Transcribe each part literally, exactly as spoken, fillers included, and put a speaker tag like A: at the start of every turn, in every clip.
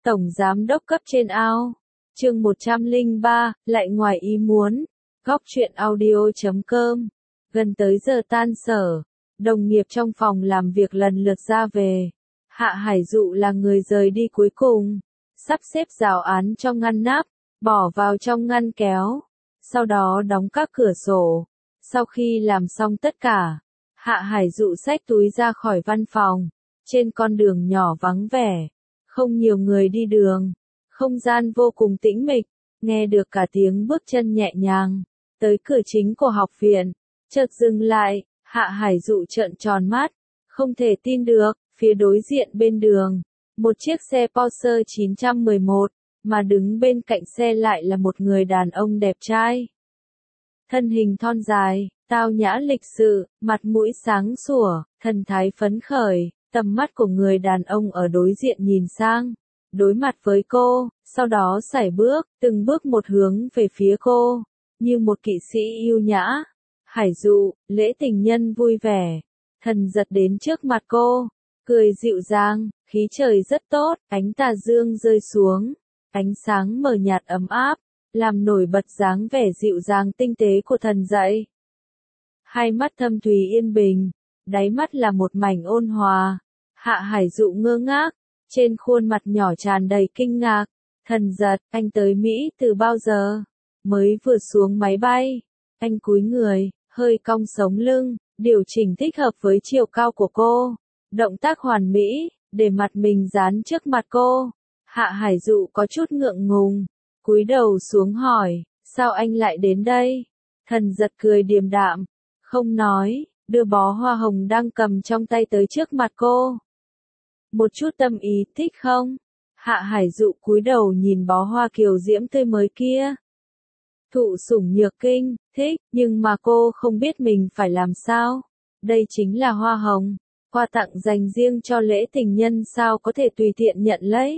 A: Tổng giám đốc cấp trên ao. Chương một trăm lẻ ba, lại ngoài ý muốn. Góc truyện audio chấm com. Gần tới giờ tan sở, đồng nghiệp trong phòng làm việc lần lượt ra về. Hạ Hải Dụ là người rời đi cuối cùng, sắp xếp giáo án trong ngăn nắp, bỏ vào trong ngăn kéo, sau đó đóng các cửa sổ. Sau khi làm xong tất cả, Hạ Hải Dụ xách túi ra khỏi văn phòng. Trên con đường nhỏ vắng vẻ, không nhiều người đi đường, không gian vô cùng tĩnh mịch, nghe được cả tiếng bước chân nhẹ nhàng. Tới cửa chính của học viện, chợt dừng lại, Hạ Hải Dụ trợn tròn mắt, không thể tin được, phía đối diện bên đường, một chiếc xe Porsche chín một một, mà đứng bên cạnh xe lại là một người đàn ông đẹp trai. Thân hình thon dài, tao nhã lịch sự, mặt mũi sáng sủa, thần thái phấn khởi, tầm mắt của người đàn ông ở đối diện nhìn sang, đối mặt với cô, sau đó sải bước, từng bước một hướng về phía cô, như một kỵ sĩ yêu nhã. Hải Dụ, lễ tình nhân vui vẻ, Thần giật đến trước mặt cô, cười dịu dàng, khí trời rất tốt, ánh tà dương rơi xuống, ánh sáng mờ nhạt ấm áp, làm nổi bật dáng vẻ dịu dàng tinh tế của Thần dậy. Hai mắt thâm thúy yên bình, đáy mắt là một mảnh ôn hòa. Hạ Hải Dụ ngơ ngác, trên khuôn mặt nhỏ tràn đầy kinh ngạc. Thần giật, anh tới Mỹ từ bao giờ? Mới vừa xuống máy bay. Anh cúi người, hơi cong sống lưng, điều chỉnh thích hợp với chiều cao của cô. Động tác hoàn mỹ, để mặt mình dán trước mặt cô. Hạ Hải Dụ có chút ngượng ngùng, cúi đầu xuống hỏi, sao anh lại đến đây? Thần giật cười điềm đạm, không nói, đưa bó hoa hồng đang cầm trong tay tới trước mặt cô. Một chút tâm ý, thích không? Hạ Hải Dụ cúi đầu nhìn bó hoa kiều diễm tươi mới kia. Thụ sủng nhược kinh, thích, nhưng mà cô không biết mình phải làm sao. Đây chính là hoa hồng, quà tặng dành riêng cho lễ tình nhân, sao có thể tùy tiện nhận lấy.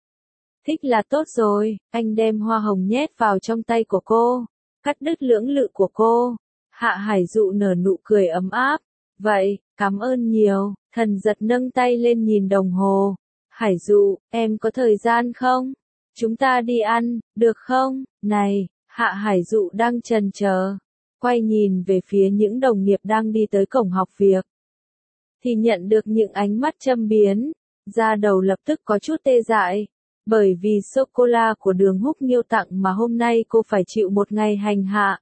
A: Thích là tốt rồi, anh đem hoa hồng nhét vào trong tay của cô, cắt đứt lưỡng lự của cô. Hạ Hải Dụ nở nụ cười ấm áp. Vậy, cảm ơn nhiều. Thần giật nâng tay lên nhìn đồng hồ. Hải Dụ, em có thời gian không? Chúng ta đi ăn, được không? Này, Hạ Hải Dụ đang chần chờ, quay nhìn về phía những đồng nghiệp đang đi tới cổng học việc. Thì nhận được những ánh mắt châm biếm, da đầu lập tức có chút tê dại. Bởi vì sô-cô-la của Đường Húc Nghiêu tặng mà hôm nay cô phải chịu một ngày hành hạ.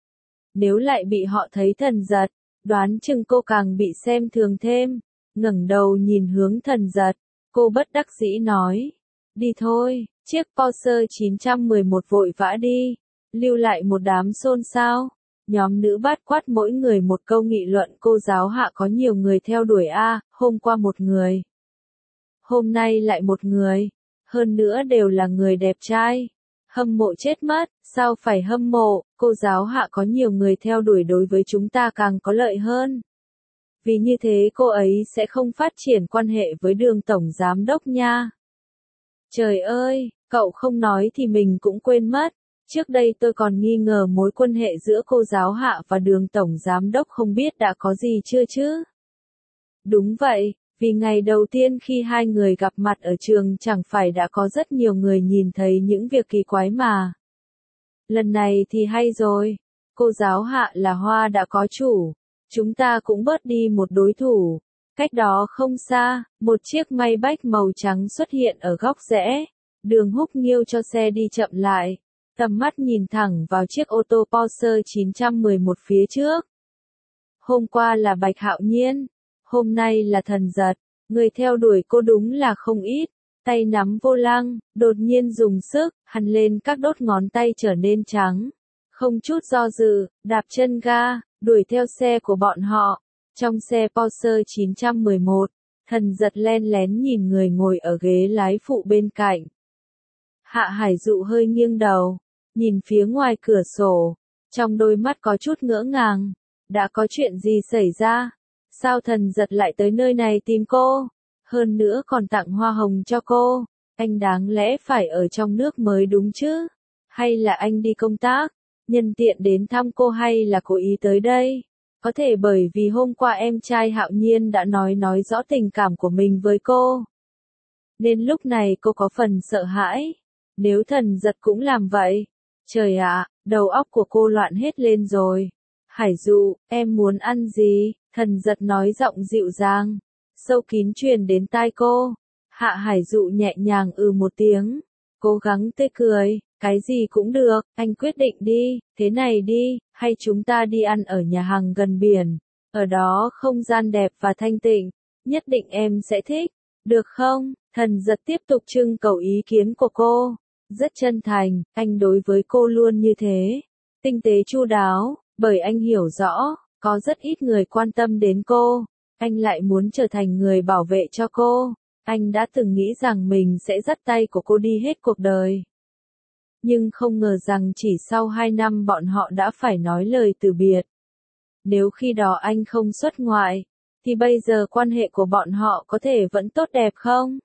A: Nếu lại bị họ thấy Thần giật, đoán chừng cô càng bị xem thường thêm. Ngẩng đầu nhìn hướng Thần giật, cô bất đắc dĩ nói, đi thôi. Chiếc Porsche chín một một vội vã đi, lưu lại một đám xôn xao. Nhóm nữ bát quát mỗi người một câu nghị luận, cô giáo Hạ có nhiều người theo đuổi a, hôm qua một người, hôm nay lại một người, hơn nữa đều là người đẹp trai. Hâm mộ chết mất, sao phải hâm mộ, cô giáo Hạ có nhiều người theo đuổi đối với chúng ta càng có lợi hơn. Vì như thế cô ấy sẽ không phát triển quan hệ với Đường tổng giám đốc nha. Trời ơi, cậu không nói thì mình cũng quên mất. Trước đây tôi còn nghi ngờ mối quan hệ giữa cô giáo Hạ và Đường tổng giám đốc không biết đã có gì chưa chứ. Đúng vậy, vì ngày đầu tiên khi hai người gặp mặt ở trường chẳng phải đã có rất nhiều người nhìn thấy những việc kỳ quái mà. Lần này thì hay rồi, cô giáo Hạ là hoa đã có chủ, chúng ta cũng bớt đi một đối thủ. Cách đó không xa, một chiếc Maybach màu trắng xuất hiện ở góc rẽ. Đường Húc Nghiêu cho xe đi chậm lại, tầm mắt nhìn thẳng vào chiếc ô tô Porsche chín một một phía trước. Hôm qua là Bạch Hạo Nhiên, hôm nay là Thần giật, người theo đuổi cô đúng là không ít. Tay nắm vô lăng, đột nhiên dùng sức, hằn lên các đốt ngón tay trở nên trắng. Không chút do dự, đạp chân ga, đuổi theo xe của bọn họ. Trong xe Porsche chín một một, Thần giật len lén nhìn người ngồi ở ghế lái phụ bên cạnh. Hạ Hải Dụ hơi nghiêng đầu, nhìn phía ngoài cửa sổ, trong đôi mắt có chút ngỡ ngàng. Đã có chuyện gì xảy ra? Sao Thần giật lại tới nơi này tìm cô? Hơn nữa còn tặng hoa hồng cho cô. Anh đáng lẽ phải ở trong nước mới đúng chứ? Hay là anh đi công tác, nhân tiện đến thăm cô, hay là cố ý tới đây? Có thể bởi vì hôm qua em trai Hạo Nhiên đã nói nói rõ tình cảm của mình với cô. nên lúc này cô có phần sợ hãi. Nếu Thần Giật cũng làm vậy, trời ạ, đầu óc của cô loạn hết lên rồi. Hải Dụ, em muốn ăn gì? Thần Giật nói giọng dịu dàng, sâu kín truyền đến tai cô. Hạ Hải Dụ nhẹ nhàng ừ một tiếng, cố gắng tươi cười, cái gì cũng được, anh quyết định đi, thế này đi, hay chúng ta đi ăn ở nhà hàng gần biển, ở đó không gian đẹp và thanh tịnh, nhất định em sẽ thích, được không? Thần Giật tiếp tục trưng cầu ý kiến của cô, rất chân thành, anh đối với cô luôn như thế, tinh tế chu đáo, bởi anh hiểu rõ, có rất ít người quan tâm đến cô, anh lại muốn trở thành người bảo vệ cho cô. Anh đã từng nghĩ rằng mình sẽ dắt tay của cô đi hết cuộc đời. Nhưng không ngờ rằng chỉ sau hai năm bọn họ đã phải nói lời từ biệt. Nếu khi đó anh không xuất ngoại, thì bây giờ quan hệ của bọn họ có thể vẫn tốt đẹp không?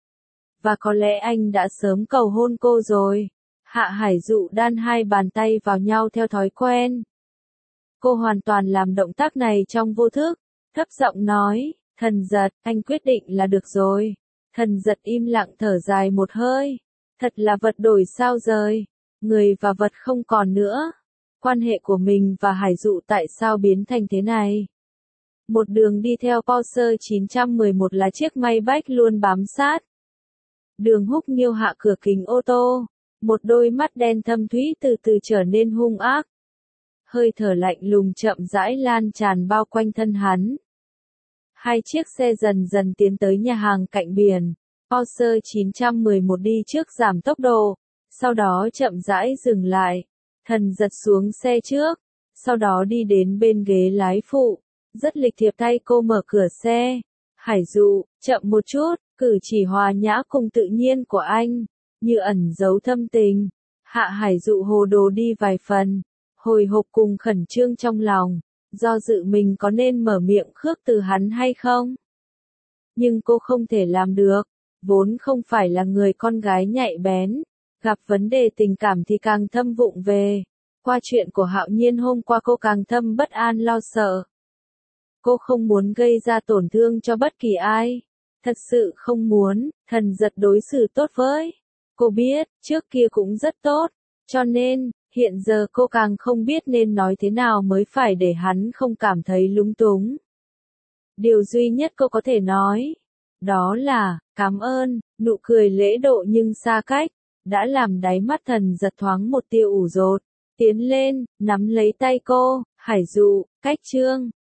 A: Và có lẽ anh đã sớm cầu hôn cô rồi. Hạ Hải Dụ đan hai bàn tay vào nhau theo thói quen. Cô hoàn toàn làm động tác này trong vô thức, thấp giọng nói. Thần Giật, anh quyết định là được rồi. Thần Giật im lặng thở dài một hơi. Thật là vật đổi sao rời. Người và vật không còn nữa. Quan hệ của mình và Hải Dụ tại sao biến thành thế này? Một đường đi theo Porsche chín một một là chiếc Maybach luôn bám sát. Đường Húc Nghiêu hạ cửa kính ô tô. Một đôi mắt đen thâm thúy từ từ trở nên hung ác. Hơi thở lạnh lùng chậm rãi lan tràn bao quanh thân hắn. Hai chiếc xe dần dần tiến tới nhà hàng cạnh biển. Porsche chín một một đi trước giảm tốc độ, sau đó chậm rãi dừng lại. Thần Giật xuống xe trước, sau đó đi đến bên ghế lái phụ, rất lịch thiệp thay cô mở cửa xe. Hải Dụ, chậm một chút, cử chỉ hòa nhã cùng tự nhiên của anh, như ẩn giấu thâm tình. Hạ Hải Dụ hồ đồ đi vài phần, hồi hộp cùng khẩn trương trong lòng. Do dự mình có nên mở miệng khước từ hắn hay không? Nhưng cô không thể làm được, vốn không phải là người con gái nhạy bén, gặp vấn đề tình cảm thì càng thâm vụng về. Qua chuyện của Hạo Nhiên hôm qua cô càng thâm bất an lo sợ. Cô không muốn gây ra tổn thương cho bất kỳ ai. Thật sự không muốn. Thần Giật đối xử tốt với cô biết, trước kia cũng rất tốt, cho nên hiện giờ cô càng không biết nên nói thế nào mới phải để hắn không cảm thấy lúng túng. Điều duy nhất cô có thể nói, đó là, cảm ơn, nụ cười lễ độ nhưng xa cách, đã làm đáy mắt Thần Giật thoáng một tia ủ dột, tiến lên, nắm lấy tay cô. Hải Dụ, cách chương